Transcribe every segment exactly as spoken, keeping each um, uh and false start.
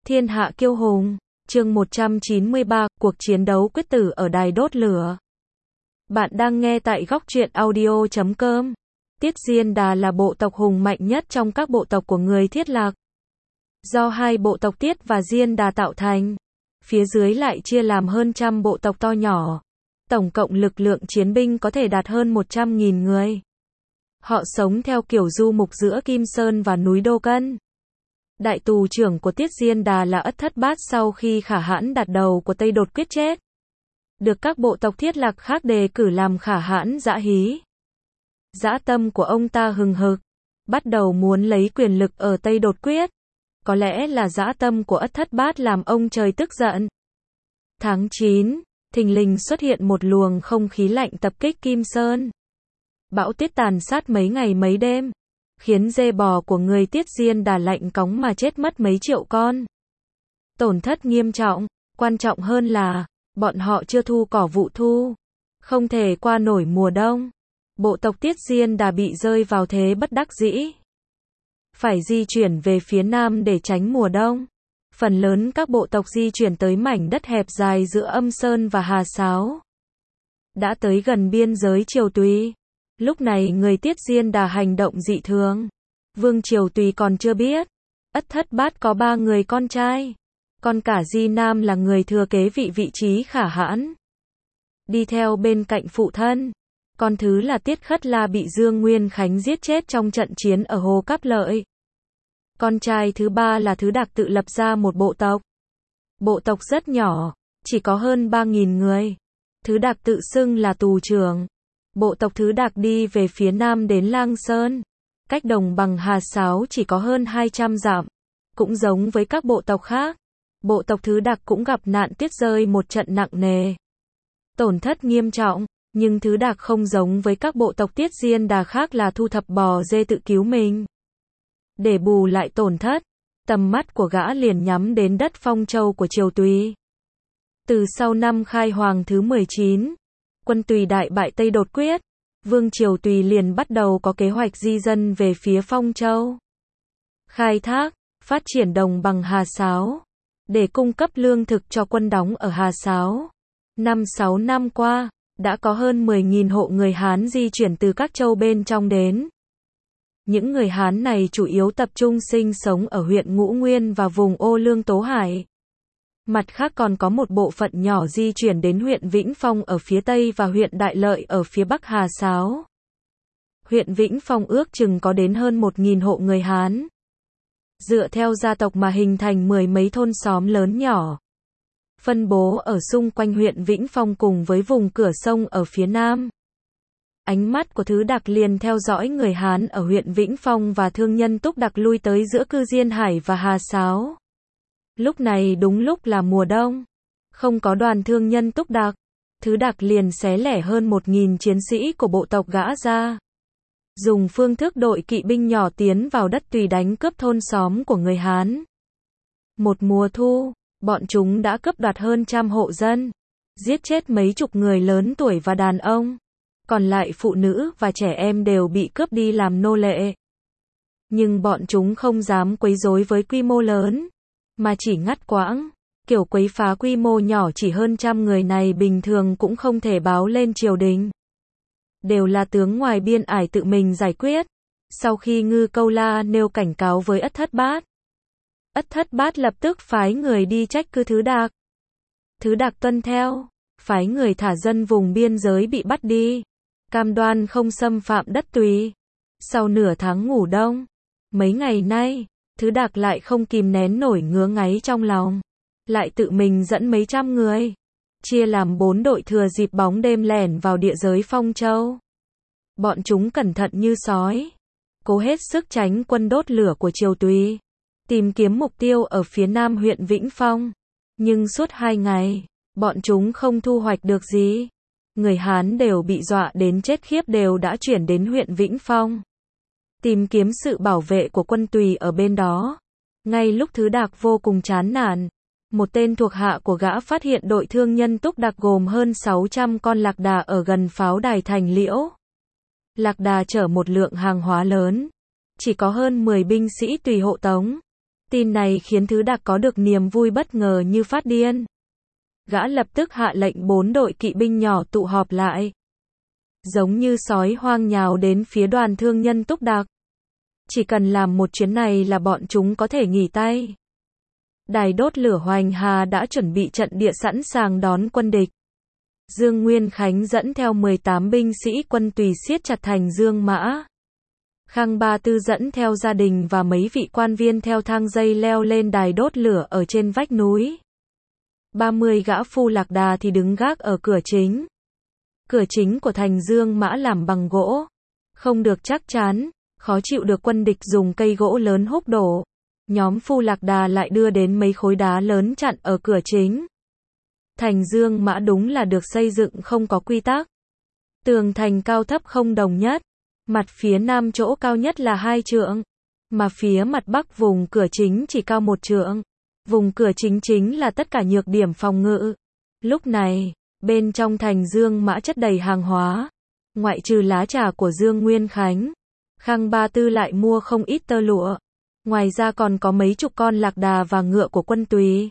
Thiên hạ kiêu hùng, chương một trăm chín mươi ba, cuộc chiến đấu quyết tử ở đài đốt lửa. Bạn đang nghe tại góc truyện audio chấm com. Tiết Diên Đà là bộ tộc hùng mạnh nhất trong các bộ tộc của người Thiết Lạc. Do hai bộ tộc Tiết và Diên Đà tạo thành, phía dưới lại chia làm hơn trăm bộ tộc to nhỏ. Tổng cộng lực lượng chiến binh có thể đạt hơn một trăm nghìn người. Họ sống theo kiểu du mục giữa Kim Sơn và núi Đô Cân. Đại tù trưởng của Tiết Diên Đà là Ất Thất Bát sau khi Khả Hãn đặt đầu của Tây Đột quyết chết, được các bộ tộc Thiết Lạc khác đề cử làm Khả Hãn dã hí. Dã tâm của ông ta hừng hực, bắt đầu muốn lấy quyền lực ở Tây Đột quyết. Có lẽ là dã tâm của Ất Thất Bát làm ông trời tức giận. Tháng chín, thình lình xuất hiện một luồng không khí lạnh tập kích Kim Sơn. Bão tuyết tàn sát mấy ngày mấy đêm, khiến dê bò của người Tiết Diên Đà lạnh cóng mà chết mất mấy triệu con. Tổn thất nghiêm trọng, quan trọng hơn là, bọn họ chưa thu cỏ vụ thu, không thể qua nổi mùa đông. Bộ tộc Tiết Diên Đà bị rơi vào thế bất đắc dĩ, phải di chuyển về phía nam để tránh mùa đông. Phần lớn các bộ tộc di chuyển tới mảnh đất hẹp dài giữa Âm Sơn và Hà Sáo. Đã tới gần biên giới Triều Tùy. Lúc này người Tiết Diên Đà hành động dị thường. Vương Triều Tùy còn chưa biết, Ất Thất Bát có ba người con trai. Con cả Di Nam là người thừa kế vị vị trí Khả Hãn, đi theo bên cạnh phụ thân. Con thứ là Tiết Khất La bị Dương Nguyên Khánh giết chết trong trận chiến ở Hồ Cáp Lợi. Con trai thứ ba là Thứ Đạc tự lập ra một bộ tộc. Bộ tộc rất nhỏ, chỉ có hơn ba nghìn người. Thứ Đạc tự xưng là tù trưởng. Bộ tộc Thứ Đạc đi về phía nam đến Lang Sơn, cách đồng bằng Hà Sáo chỉ có hơn hai trăm dặm. Cũng giống với các bộ tộc khác, bộ tộc Thứ Đạc cũng gặp nạn tuyết rơi một trận nặng nề, tổn thất nghiêm trọng. Nhưng Thứ Đạc không giống với các bộ tộc Tiết Diên Đà khác là thu thập bò dê tự cứu mình. Để bù lại tổn thất, tầm mắt của gã liền nhắm đến đất Phong Châu của Triều Tùy. Từ sau năm khai hoàng thứ mười chín, quân Tùy đại bại Tây Đột quyết, Vương Triều Tùy liền bắt đầu có kế hoạch di dân về phía Phong Châu, khai thác, phát triển đồng bằng Hà Sáo, để cung cấp lương thực cho quân đóng ở Hà Sáo. Năm sáu năm qua, đã có hơn mười nghìn hộ người Hán di chuyển từ các châu bên trong đến. Những người Hán này chủ yếu tập trung sinh sống ở huyện Ngũ Nguyên và vùng Ô Lương Tố Hải. Mặt khác còn có một bộ phận nhỏ di chuyển đến huyện Vĩnh Phong ở phía Tây và huyện Đại Lợi ở phía Bắc Hà Sáo. Huyện Vĩnh Phong ước chừng có đến hơn một nghìn hộ người Hán, dựa theo gia tộc mà hình thành mười mấy thôn xóm lớn nhỏ, phân bố ở xung quanh huyện Vĩnh Phong cùng với vùng cửa sông ở phía nam. Ánh mắt của Thứ Đạc liền theo dõi người Hán ở huyện Vĩnh Phong và thương nhân Túc Đạc lui tới giữa cư Diên Hải và Hà Sáo. Lúc này đúng lúc là mùa đông, không có đoàn thương nhân Túc Đạc, Thứ Đạc liền xé lẻ hơn một nghìn chiến sĩ của bộ tộc gã ra, dùng phương thức đội kỵ binh nhỏ tiến vào đất Tùy đánh cướp thôn xóm của người Hán. Một mùa thu, bọn chúng đã cướp đoạt hơn trăm hộ dân, giết chết mấy chục người lớn tuổi và đàn ông, còn lại phụ nữ và trẻ em đều bị cướp đi làm nô lệ. Nhưng bọn chúng không dám quấy rối với quy mô lớn, mà chỉ ngắt quãng. Kiểu quấy phá quy mô nhỏ chỉ hơn trăm người này bình thường cũng không thể báo lên triều đình. Đều là tướng ngoài biên ải tự mình giải quyết. Sau khi Ngư Câu La nêu cảnh cáo với Ất Thất Bát, Ất Thất Bát lập tức phái người đi trách cứ Thứ Đạc. Thứ Đạc tuân theo, phái người thả dân vùng biên giới bị bắt đi, cam đoan không xâm phạm đất Tùy. Sau nửa tháng ngủ đông, mấy ngày nay, Thứ Đạc lại không kìm nén nổi ngứa ngáy trong lòng, lại tự mình dẫn mấy trăm người, chia làm bốn đội thừa dịp bóng đêm lẻn vào địa giới Phong Châu. Bọn chúng cẩn thận như sói, cố hết sức tránh quân đốt lửa của Triều Tùy, tìm kiếm mục tiêu ở phía nam huyện Vĩnh Phong. Nhưng suốt hai ngày, bọn chúng không thu hoạch được gì. Người Hán đều bị dọa đến chết khiếp đều đã chuyển đến huyện Vĩnh Phong, tìm kiếm sự bảo vệ của quân Tùy ở bên đó. Ngay lúc Thứ Đạc vô cùng chán nản, một tên thuộc hạ của gã phát hiện đội thương nhân Túc Đạc gồm hơn sáu trăm con lạc đà ở gần pháo đài Thành Liễu. Lạc đà chở một lượng hàng hóa lớn, chỉ có hơn mười binh sĩ Tùy hộ tống. Tin này khiến Thứ Đạc có được niềm vui bất ngờ như phát điên. Gã lập tức hạ lệnh bốn đội kỵ binh nhỏ tụ họp lại. Giống như sói hoang nhào đến phía đoàn thương nhân Túc Đạc. Chỉ cần làm một chuyến này là bọn chúng có thể nghỉ tay. Đài đốt lửa Hoành Hà đã chuẩn bị trận địa sẵn sàng đón quân địch. Dương Nguyên Khánh dẫn theo mười tám binh sĩ quân tùy siết chặt thành Dương Mã. Khang Ba Tư dẫn theo gia đình và mấy vị quan viên theo thang dây leo lên đài đốt lửa ở trên vách núi. ba mươi gã phu lạc đà thì đứng gác ở cửa chính. Cửa chính của thành Dương Mã làm bằng gỗ. Không được chắc chắn, khó chịu được quân địch dùng cây gỗ lớn húc đổ. Nhóm phu lạc đà lại đưa đến mấy khối đá lớn chặn ở cửa chính. Thành Dương Mã đúng là được xây dựng không có quy tắc. Tường thành cao thấp không đồng nhất. Mặt phía nam chỗ cao nhất là hai trượng. Mà phía mặt bắc vùng cửa chính chỉ cao một trượng. Vùng cửa chính chính là tất cả nhược điểm phòng ngự. Lúc này, bên trong thành Dương Mã chất đầy hàng hóa. Ngoại trừ lá trà của Dương Nguyên Khánh, Khang Ba Tư lại mua không ít tơ lụa. Ngoài ra còn có mấy chục con lạc đà và ngựa của quân tùy.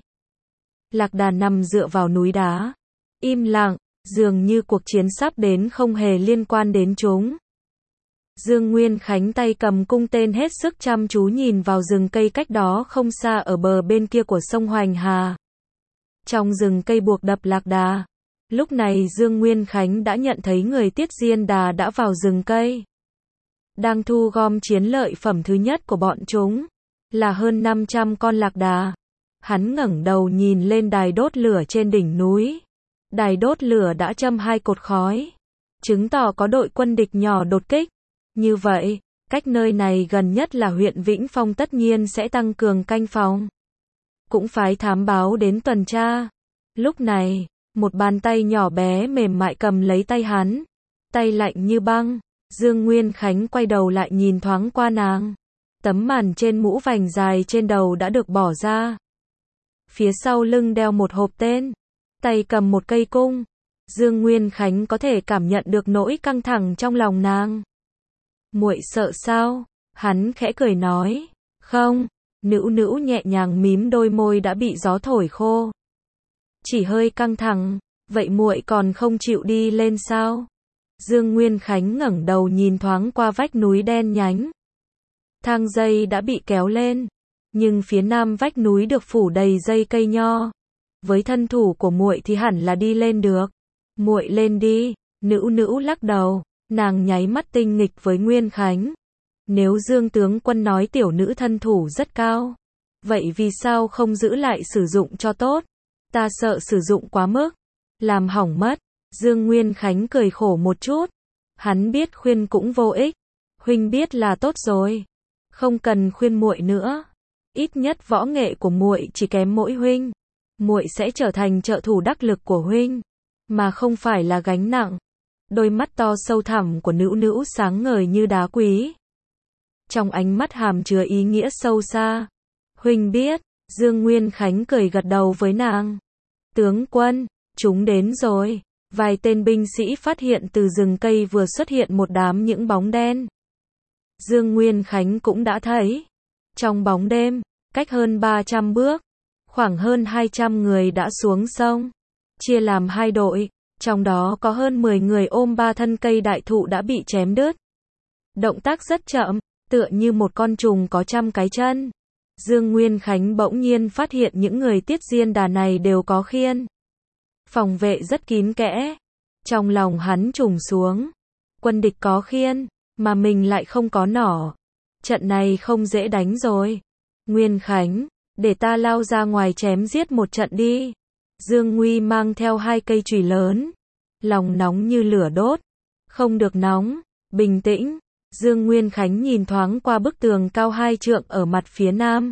Lạc đà nằm dựa vào núi đá. Im lặng, dường như cuộc chiến sắp đến không hề liên quan đến chúng. Dương Nguyên Khánh tay cầm cung tên hết sức chăm chú nhìn vào rừng cây cách đó không xa ở bờ bên kia của sông Hoành Hà. Trong rừng cây buộc đập lạc đà. Lúc này Dương Nguyên Khánh đã nhận thấy người Tiết Diên Đà đã vào rừng cây. Đang thu gom chiến lợi phẩm thứ nhất của bọn chúng. Là hơn năm trăm con lạc đà. Hắn ngẩng đầu nhìn lên đài đốt lửa trên đỉnh núi. Đài đốt lửa đã châm hai cột khói. Chứng tỏ có đội quân địch nhỏ đột kích. Như vậy, cách nơi này gần nhất là huyện Vĩnh Phong tất nhiên sẽ tăng cường canh phòng. Cũng phái thám báo đến tuần tra. Lúc này, một bàn tay nhỏ bé mềm mại cầm lấy tay hắn. Tay lạnh như băng. Dương Nguyên Khánh quay đầu lại nhìn thoáng qua nàng. Tấm màn trên mũ vành dài trên đầu đã được bỏ ra. Phía sau lưng đeo một hộp tên. Tay cầm một cây cung. Dương Nguyên Khánh có thể cảm nhận được nỗi căng thẳng trong lòng nàng. Muội sợ sao? Hắn khẽ cười nói. Không. Nữu Nữu nhẹ nhàng mím đôi môi đã bị gió thổi khô. Chỉ hơi căng thẳng. Vậy muội còn không chịu đi lên sao? Dương Nguyên Khánh ngẩng đầu nhìn thoáng qua vách núi đen nhánh. Thang dây đã bị kéo lên, nhưng phía nam vách núi được phủ đầy dây cây nho. Với thân thủ của muội thì hẳn là đi lên được. Muội lên đi. Nữu Nữu lắc đầu, nàng nháy mắt tinh nghịch với Nguyên Khánh. Nếu Dương tướng quân nói tiểu nữ thân thủ rất cao, vậy vì sao không giữ lại sử dụng cho tốt? Ta sợ sử dụng quá mức, làm hỏng mất. Dương Nguyên Khánh cười khổ một chút. Hắn biết khuyên cũng vô ích. Huynh biết là tốt rồi. Không cần khuyên muội nữa. Ít nhất võ nghệ của muội chỉ kém mỗi huynh. Muội sẽ trở thành trợ thủ đắc lực của huynh, mà không phải là gánh nặng. Đôi mắt to sâu thẳm của Nữu Nữu sáng ngời như đá quý. Trong ánh mắt hàm chứa ý nghĩa sâu xa. Huynh biết. Dương Nguyên Khánh cười gật đầu với nàng. Tướng quân, chúng đến rồi. Vài tên binh sĩ phát hiện từ rừng cây vừa xuất hiện một đám những bóng đen. Dương Nguyên Khánh cũng đã thấy. Trong bóng đêm, cách hơn ba trăm bước, khoảng hơn hai trăm người đã xuống sông. Chia làm hai đội, trong đó có hơn mười người ôm ba thân cây đại thụ đã bị chém đứt. Động tác rất chậm, tựa như một con trùng có trăm cái chân. Dương Nguyên Khánh bỗng nhiên phát hiện những người Tiết Diên Đà này đều có khiên. Phòng vệ rất kín kẽ. Trong lòng hắn trùng xuống. Quân địch có khiên, mà mình lại không có nỏ. Trận này không dễ đánh rồi. Nguyên Khánh, để ta lao ra ngoài chém giết một trận đi. Dương Nguy mang theo hai cây chùy lớn. Lòng nóng như lửa đốt. Không được nóng, bình tĩnh. Dương Nguyên Khánh nhìn thoáng qua bức tường cao hai trượng ở mặt phía nam.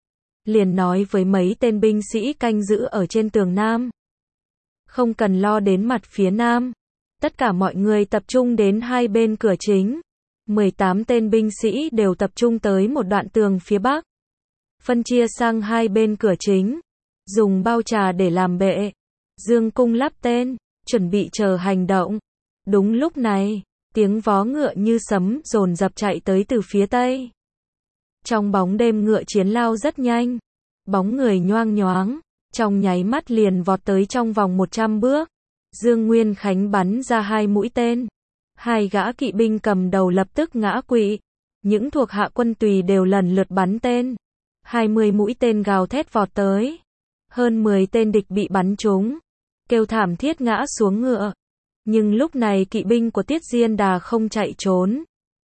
Liền nói với mấy tên binh sĩ canh giữ ở trên tường nam. Không cần lo đến mặt phía nam. Tất cả mọi người tập trung đến hai bên cửa chính. mười tám tên binh sĩ đều tập trung tới một đoạn tường phía bắc. Phân chia sang hai bên cửa chính. Dùng bao trà để làm bệ. Dương cung lắp tên, chuẩn bị chờ hành động. Đúng lúc này, tiếng vó ngựa như sấm dồn dập chạy tới từ phía tây. Trong bóng đêm ngựa chiến lao rất nhanh. Bóng người nhoang nhoáng. Trong nháy mắt liền vọt tới trong vòng một trăm bước. Dương Nguyên Khánh bắn ra hai mũi tên. Hai gã kỵ binh cầm đầu lập tức ngã quỵ. Những thuộc hạ quân tùy đều lần lượt bắn tên. Hai mươi mũi tên gào thét vọt tới. Hơn mười tên địch bị bắn trúng. Kêu thảm thiết ngã xuống ngựa. Nhưng lúc này kỵ binh của Tiết Diên Đà không chạy trốn.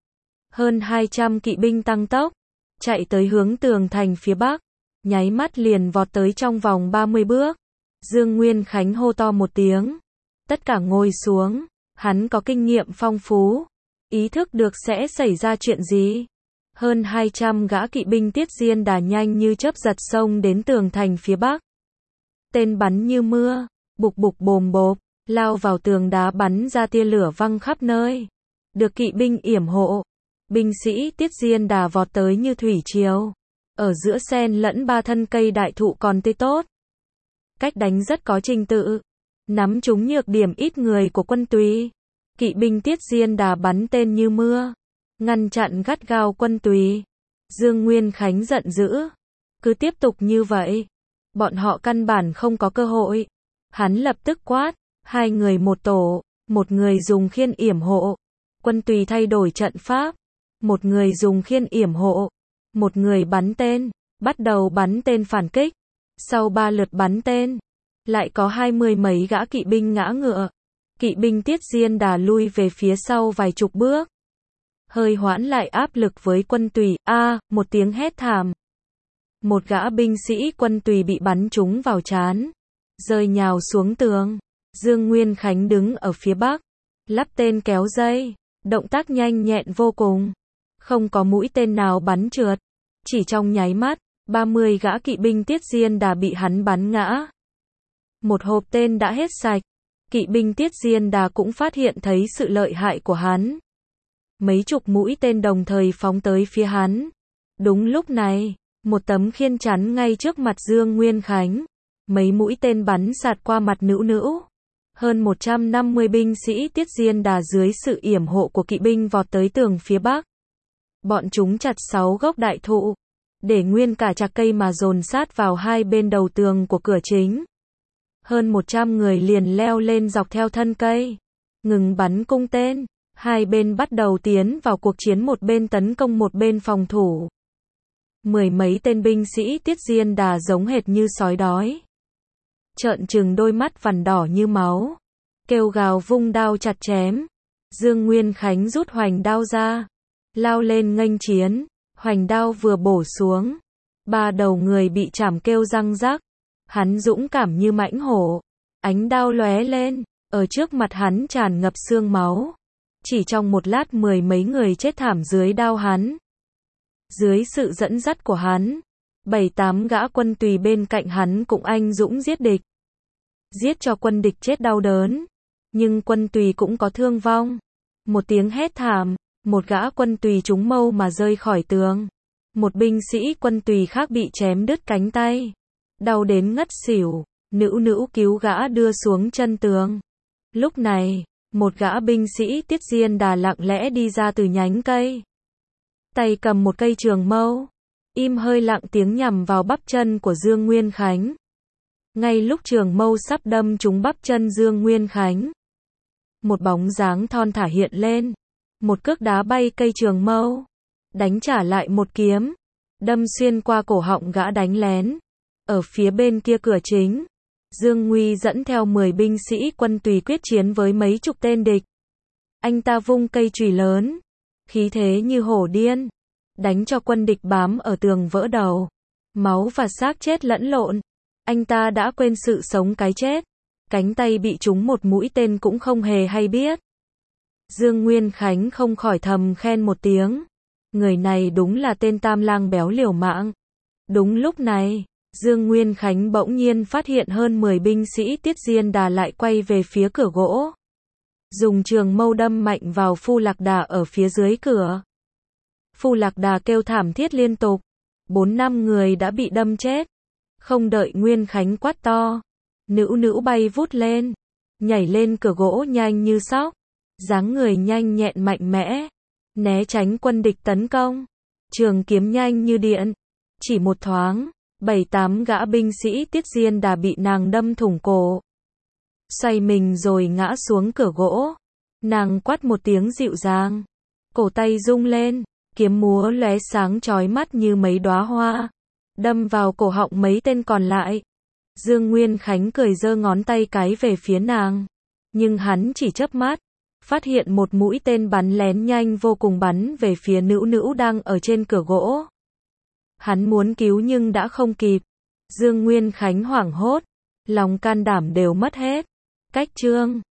Hơn hai trăm kỵ binh tăng tốc. Chạy tới hướng tường thành phía bắc. Nháy mắt liền vọt tới trong vòng ba mươi bước. Dương Nguyên Khánh hô to một tiếng. Tất cả ngồi xuống. Hắn có kinh nghiệm phong phú. Ý thức được sẽ xảy ra chuyện gì. Hơn hai trăm gã kỵ binh Tiết Diên Đà nhanh như chớp giật xông đến tường thành phía bắc. Tên bắn như mưa. Bục bục bồm bộp. Lao vào tường đá bắn ra tia lửa văng khắp nơi. Được kỵ binh yểm hộ. Binh sĩ Tiết Diên Đà vọt tới như thủy triều. Ở giữa xen lẫn ba thân cây đại thụ còn tươi tốt. Cách đánh rất có trình tự. Nắm trúng nhược điểm ít người của quân tùy. Kỵ binh Tiết Diên Đà bắn tên như mưa. Ngăn chặn gắt gao quân tùy. Dương Nguyên Khánh giận dữ. Cứ tiếp tục như vậy. Bọn họ căn bản không có cơ hội. Hắn lập tức quát. Hai người một tổ. Một người dùng khiên yểm hộ. Quân tùy thay đổi trận pháp. Một người dùng khiên yểm hộ. Một người bắn tên. Bắt đầu bắn tên phản kích. Sau ba lượt bắn tên. Lại có hai mươi mấy gã kỵ binh ngã ngựa. Kỵ binh Tiết Diên Đà lui về phía sau vài chục bước. Hơi hoãn lại áp lực với quân tùy. A, à, một tiếng hét thảm. Một gã binh sĩ quân tùy bị bắn trúng vào trán. Rơi nhào xuống tường. Dương Nguyên Khánh đứng ở phía bắc. Lắp tên kéo dây. Động tác nhanh nhẹn vô cùng. Không có mũi tên nào bắn trượt. Chỉ trong nháy mắt, ba mươi gã kỵ binh Tiết Diên Đà bị hắn bắn ngã. Một hộp tên đã hết sạch. Kỵ binh Tiết Diên Đà cũng phát hiện thấy sự lợi hại của hắn. Mấy chục mũi tên đồng thời phóng tới phía hắn. Đúng lúc này, một tấm khiên chắn ngay trước mặt Dương Nguyên Khánh. Mấy mũi tên bắn sạt qua mặt nữu nữu. Hơn một trăm năm mươi binh sĩ Tiết Diên Đà dưới sự yểm hộ của kỵ binh vọt tới tường phía bắc. Bọn chúng chặt sáu gốc đại thụ. Để nguyên cả chạc cây mà dồn sát vào hai bên đầu tường của cửa chính. Hơn một trăm người liền leo lên dọc theo thân cây. Ngừng bắn cung tên. Hai bên bắt đầu tiến vào cuộc chiến, một bên tấn công một bên phòng thủ. Mười mấy tên binh sĩ Tiết Diên Đà giống hệt như sói đói. Trợn trừng đôi mắt vằn đỏ như máu. Kêu gào vung đao chặt chém. Dương Nguyên Khánh rút hoành đao ra. Lao lên nghênh chiến. Hoành đao vừa bổ xuống. Ba đầu người bị chảm kêu răng rắc. Hắn dũng cảm như mãnh hổ. Ánh đao lóe lên. Ở trước mặt hắn tràn ngập xương máu. Chỉ trong một lát mười mấy người chết thảm dưới đao hắn. Dưới sự dẫn dắt của hắn, bảy tám gã quân tùy bên cạnh hắn cũng anh dũng giết địch. Giết cho quân địch chết đau đớn. Nhưng quân tùy cũng có thương vong. Một tiếng hét thảm, một gã quân tùy trúng mâu mà rơi khỏi tường. Một binh sĩ quân tùy khác bị chém đứt cánh tay. Đau đến ngất xỉu, nữu nữu cứu gã đưa xuống chân tường. Lúc này, một gã binh sĩ Tiết Diên Đà lặng lẽ đi ra từ nhánh cây. Tay cầm một cây trường mâu. Im hơi lặng tiếng nhằm vào bắp chân của Dương Nguyên Khánh. Ngay lúc trường mâu sắp đâm trúng bắp chân Dương Nguyên Khánh. Một bóng dáng thon thả hiện lên. Một cước đá bay cây trường mâu. Đánh trả lại một kiếm. Đâm xuyên qua cổ họng gã đánh lén. Ở phía bên kia cửa chính, Dương Nguy dẫn theo mười binh sĩ quân tùy quyết chiến với mấy chục tên địch. Anh ta vung cây chùy lớn. Khí thế như hổ điên. Đánh cho quân địch bám ở tường vỡ đầu. Máu và xác chết lẫn lộn. Anh ta đã quên sự sống cái chết. Cánh tay bị trúng một mũi tên cũng không hề hay biết. Dương Nguyên Khánh không khỏi thầm khen một tiếng. Người này đúng là tên tam lang béo liều mạng. Đúng lúc này, Dương Nguyên Khánh bỗng nhiên phát hiện hơn mười binh sĩ Tiết Diên Đà lại quay về phía cửa gỗ. Dùng trường mâu đâm mạnh vào Phu Lạc Đà ở phía dưới cửa. Phu Lạc Đà kêu thảm thiết liên tục. Bốn năm người đã bị đâm chết. Không đợi Nguyên Khánh quát to. Nữu nữu bay vút lên. Nhảy lên cửa gỗ nhanh như sóc. Dáng người nhanh nhẹn mạnh mẽ. Né tránh quân địch tấn công. trường kiếm nhanh như điện. Chỉ một thoáng, bảy tám gã binh sĩ Tiết Diên Đà bị nàng đâm thủng cổ. Xoay mình rồi ngã xuống cửa gỗ. Nàng quát một tiếng dịu dàng. Cổ tay rung lên, kiếm múa lóe sáng chói mắt như mấy đóa hoa, đâm vào cổ họng mấy tên còn lại. Dương Nguyên Khánh cười giơ ngón tay cái về phía nàng, nhưng hắn chỉ chớp mắt, phát hiện một mũi tên bắn lén nhanh vô cùng bắn về phía Nữu Nữu đang ở trên cửa gỗ. Hắn muốn cứu nhưng đã không kịp. Dương Nguyên Khánh hoảng hốt, lòng can đảm đều mất hết. Cách chương